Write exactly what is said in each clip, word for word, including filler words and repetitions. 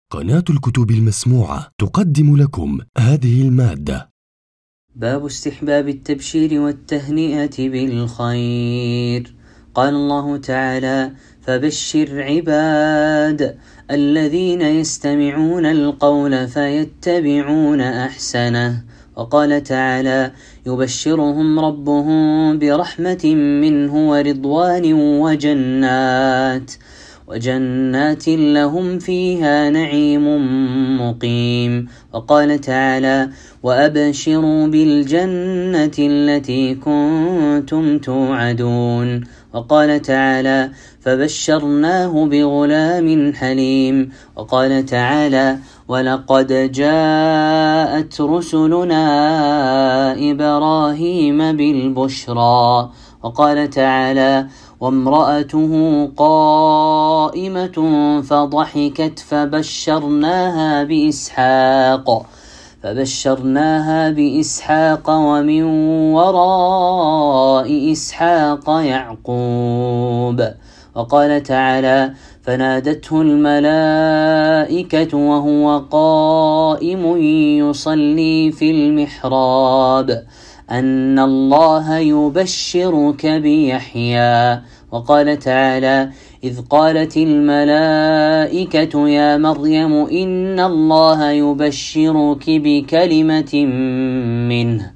قناة الكتب المسموعة تقدم لكم هذه المادة. باب استحباب التبشير والتهنئة بالخير. قال الله تعالى: فبشر عباد الذين يستمعون القول فيتبعون أحسنه. وقال تعالى: يبشرهم ربهم برحمة منه ورضوان وجنات وجنات لهم فيها نعيم مقيم. وقال تعالى: وأبشروا بالجنة التي كنتم توعدون. وقال تعالى: فبشرناه بغلام حليم. وقال تعالى: ولقد جاءت رسلنا إبراهيم بالبشرى. وقال تعالى: وامرأته قائمة فضحكت فبشرناها بإسحاق فبشرناها بإسحاق ومن وراء إسحاق يعقوب. وقال تعالى: فنادته الملائكة وهو قائم يصلي في المحراب أن الله يبشرك بيحيى. وقال تعالى: إذ قالت الملائكة يا مريم إن الله يبشرك بكلمة منه.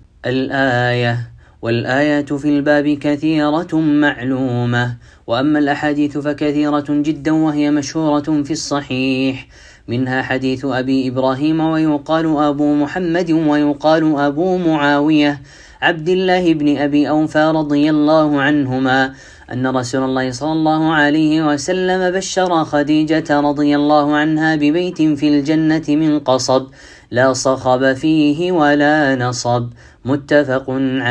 الآية. والآيات في الباب كثيرة معلومة، وأما الأحاديث فكثيرة جدا وهي مشهورة في الصحيح، منها حديث أبي إبراهيم ويقال أبو محمد ويقال أبو معاوية عبد الله بن أبي أوفى رضي الله عنهما أن رسول الله صلى الله عليه وسلم بشر خديجة رضي الله عنها ببيت في الجنة من قصب لا صخب فيه ولا نصب، متفق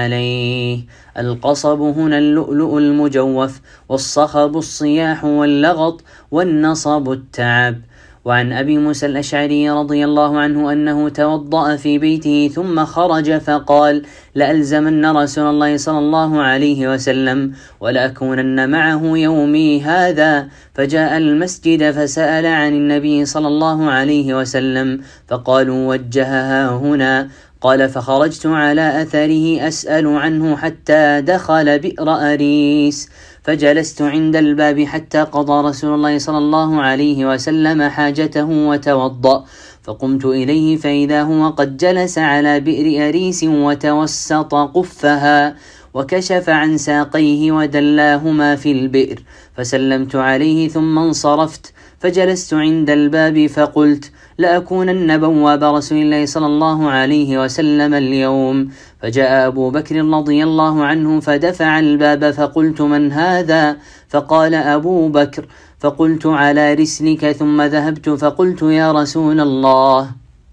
عليه. القصب هنا اللؤلؤ المجوف، والصخب الصياح واللغط، والنصب التعب. وعن أبي موسى الأشعري رضي الله عنه أنه توضأ في بيته ثم خرج فقال: لألزمن رسول الله صلى الله عليه وسلم ولأكونن معه يومي هذا. فجاء المسجد فسأل عن النبي صلى الله عليه وسلم فقالوا: وجهها هنا. قال: فخرجت على أثره أسأل عنه حتى دخل بئر أريس، فجلست عند الباب حتى قضى رسول الله صلى الله عليه وسلم حاجته وتوضأ، فقمت إليه فإذا هو قد جلس على بئر أريس وتوسط قفها وكشف عن ساقيه ودلاهما في البئر، فسلمت عليه ثم انصرفت، فجلست عند الباب فقلت: لأكونن بواب رسول الله صلى الله عليه وسلم اليوم. فجاء أبو بكر رضي الله عنه فدفع الباب، فقلت: من هذا؟ فقال: أبو بكر. فقلت: على رسلك. ثم ذهبت فقلت: يا رسول الله،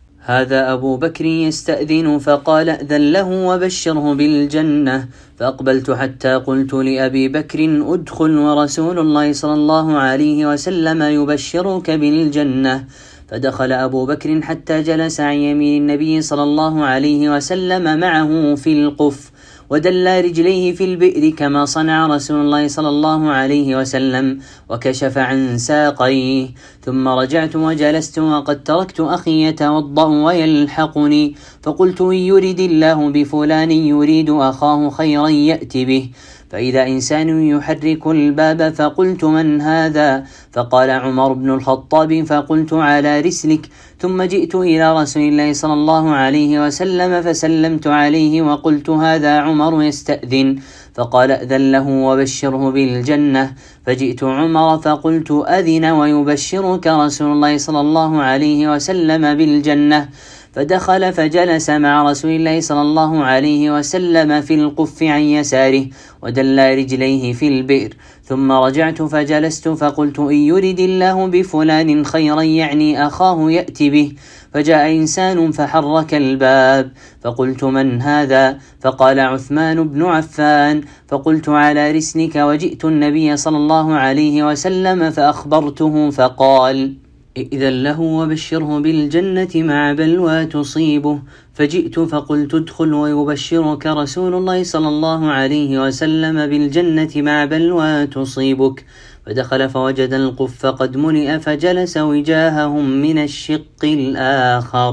هذا أبو بكر يستأذن. فقال: أذن له وبشره بالجنة. فأقبلت حتى قلت لأبي بكر: أدخل ورسول الله صلى الله عليه وسلم يبشرك بالجنة. فدخل أبو بكر حتى جلس عن يمين النبي صلى الله عليه وسلم معه في القف، ودل رجليه في البئر كما صنع رسول الله صلى الله عليه وسلم، وكشف عن ساقيه. ثم رجعت وجلست وقد تركت أخي يتوضأ ويلحقني، فقلت: إن يرد الله بفلان يريد أخاه خيرا يأتي به. فإذا إنسان يحرك الباب، فقلت: من هذا؟ فقال: عمر بن الخطاب. فقلت: على رسلك. ثم جئت إلى رسول الله صلى الله عليه وسلم فسلمت عليه وقلت: هذا عمر يستأذن. فقال: أذن له وبشره بالجنة. فجئت عمر فقلت: أذن ويبشرك رسول الله صلى الله عليه وسلم بالجنة. فدخل فجلس مع رسول الله صلى الله عليه وسلم في القف عن يساره، ودل رجليه في البئر. ثم رجعت فجلست فقلت: إن يرد الله بفلان خيرا يعني أخاه يأتي به. فجاء إنسان فحرك الباب، فقلت: من هذا؟ فقال: عثمان بن عفان. فقلت: على رسلك. وجئت النبي صلى الله عليه وسلم فأخبرته، فقال: إذن له وبشره بالجنة مع بلوى تصيبه. فجئت فقلت: ادخل ويبشرك رسول الله صلى الله عليه وسلم بالجنة مع بلوى تصيبك. فدخل فوجد القف قد ملئ فجلس وجاههم من الشق الآخر.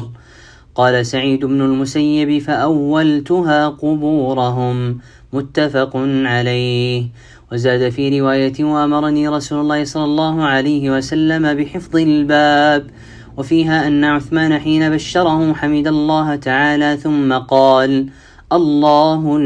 قال سعيد بن المسيب: فأولتها قبورهم. متفق عليه. وزاد في رواية: وأمرني رسول الله صلى الله عليه وسلم بحفظ الباب. وفيها أن عثمان حين بشره حمد الله تعالى ثم قال: الله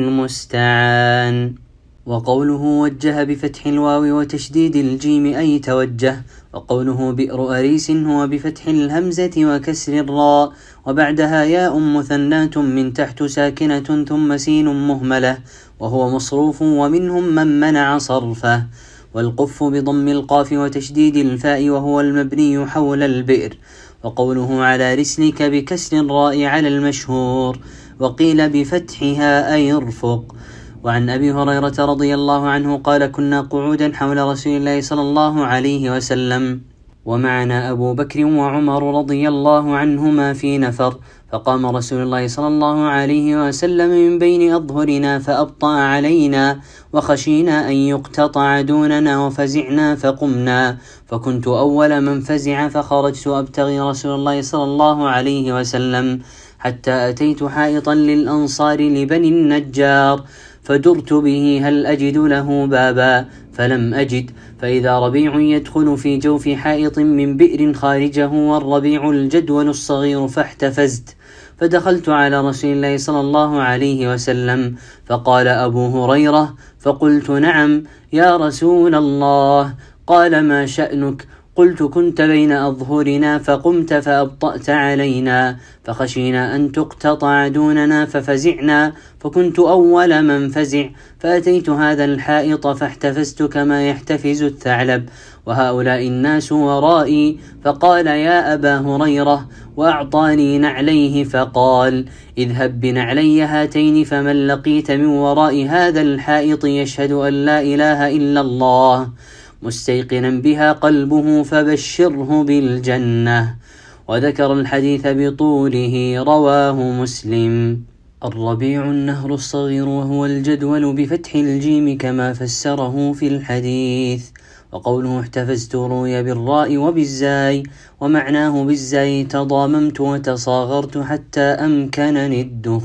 المستعان. وقوله وجه بفتح الواو وتشديد الجيم أي توجه. وقوله بئر أريس هو بفتح الهمزة وكسر الراء وبعدها ياء مثنات من تحت ساكنة ثم سين مهملة، وهو مصروف ومنهم من منع صرفه. والقف بضم القاف وتشديد الفاء وهو المبني حول البئر. وقوله على رسلك بكسر الراء على المشهور، وقيل بفتحها أي ارفق. وعن أبي هريرة رضي الله عنه قال: كنا قعودا حول رسول الله صلى الله عليه وسلم ومعنا أبو بكر وعمر رضي الله عنهما في نفر، فقام رسول الله صلى الله عليه وسلم من بين أظهرنا فأبطأ علينا، وخشينا أن يقتطع دوننا وفزعنا فقمنا، فكنت أول من فزع فخرجت أبتغي رسول الله صلى الله عليه وسلم حتى أتيت حائطا للأنصار لبني النجار، فدرت به هل أجد له بابا، فلم أجد، فإذا ربيع يدخل في جوف حائط من بئر خارجه والربيع الجدول الصغير، فاحتفزت فدخلت على رسول الله صلى الله عليه وسلم، فقال أبو هريرة، فقلت: نعم يا رسول الله. قال: ما شأنك؟ قلت: كنت بين أظهرنا فقمت فأبطأت علينا، فخشينا أن تقتطع دوننا ففزعنا، فكنت أول من فزع، فأتيت هذا الحائط فاحتفزت كما يحتفز الثعلب، وهؤلاء الناس ورائي. فقال: يا أبا هريرة، وأعطاني نعليه، فقال: اذهب بنعلي هاتين، فمن لقيت من وراء هذا الحائط يشهد أن لا إله إلا الله مستيقنا بها قلبه فبشره بالجنة. وذكر الحديث بطوله، رواه مسلم. الربيع النهر الصغير وهو الجدول بفتح الجيم كما فسره في الحديث. وقوله احتفزت روي بالراء وبالزاي، ومعناه بالزاي تضاممت وتصاغرت حتى أمكنني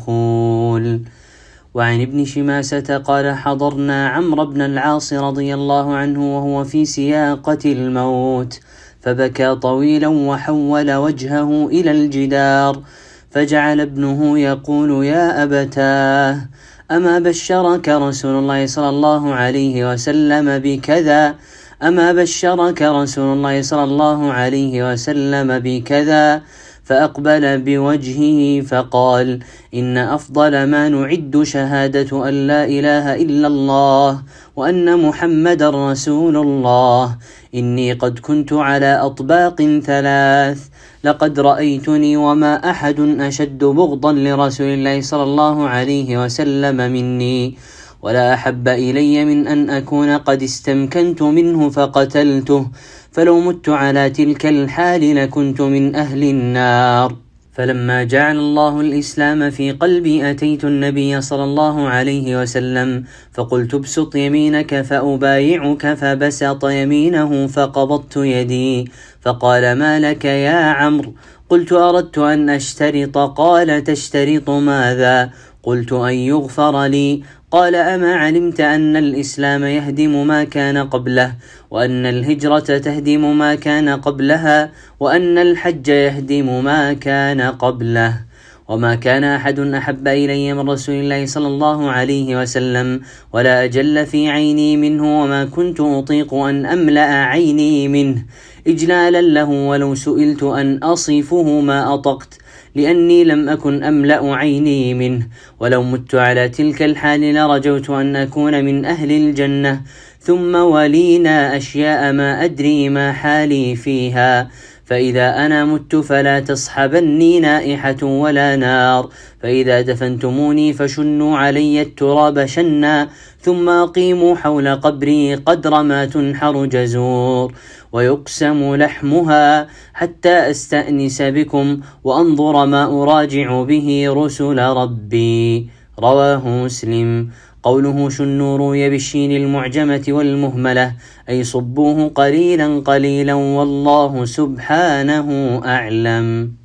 الدخول. وعن ابن شماسة قال: حضرنا عمرو بن العاص رضي الله عنه وهو في سياقة الموت، فبكى طويلا وحول وجهه إلى الجدار، فجعل ابنه يقول: يا أبتاه، أما بشرك رسول الله صلى الله عليه وسلم بكذا؟ أما بشرك رسول الله صلى الله عليه وسلم بكذا؟ فأقبل بوجهه فقال: إن أفضل ما نعد شهادة أن لا إله إلا الله وأن محمد رسول الله. إني قد كنت على أطباق ثلاث، لقد رأيتني وما أحد أشد بغضا لرسول الله صلى الله عليه وسلم مني، ولا أحب إلي من أن أكون قد استمكنت منه فقتلته، فلو مت على تلك الحال لكنت من أهل النار. فلما جعل الله الإسلام في قلبي أتيت النبي صلى الله عليه وسلم فقلت: ابسط يمينك فأبايعك، فبسط يمينه فقبضت يدي، فقال: ما لك يا عمرو؟ قلت: أردت أن أشترط. قال: تشترط ماذا؟ قلت: أن يغفر لي. قال: أما علمت أن الإسلام يهدم ما كان قبله، وأن الهجرة تهدم ما كان قبلها، وأن الحج يهدم ما كان قبله؟ وما كان أحد أحب إلي من رسول الله صلى الله عليه وسلم ولا أجل في عيني منه، وما كنت أطيق أن أملأ عيني منه إجلالا له، ولو سئلت أن أصفه ما أطقت، لأني لم أكن أملأ عيني منه، ولو مت على تلك الحال لرجوت أن أكون من أهل الجنة. ثم ولينا أشياء ما أدري ما حالي فيها، فإذا أنا مت فلا تصحبني نائحة ولا نار، فإذا دفنتموني فشنوا علي التراب شنا، ثم أقيموا حول قبري قدر ما تنحر جزور ويقسم لحمها، حتى أستأنس بكم وأنظر ما أراجع به رسل ربي. رواه مسلم. قوله شنوا روي بالشين المعجمة والمهملة أي صبوه قليلا قليلا والله سبحانه أعلم.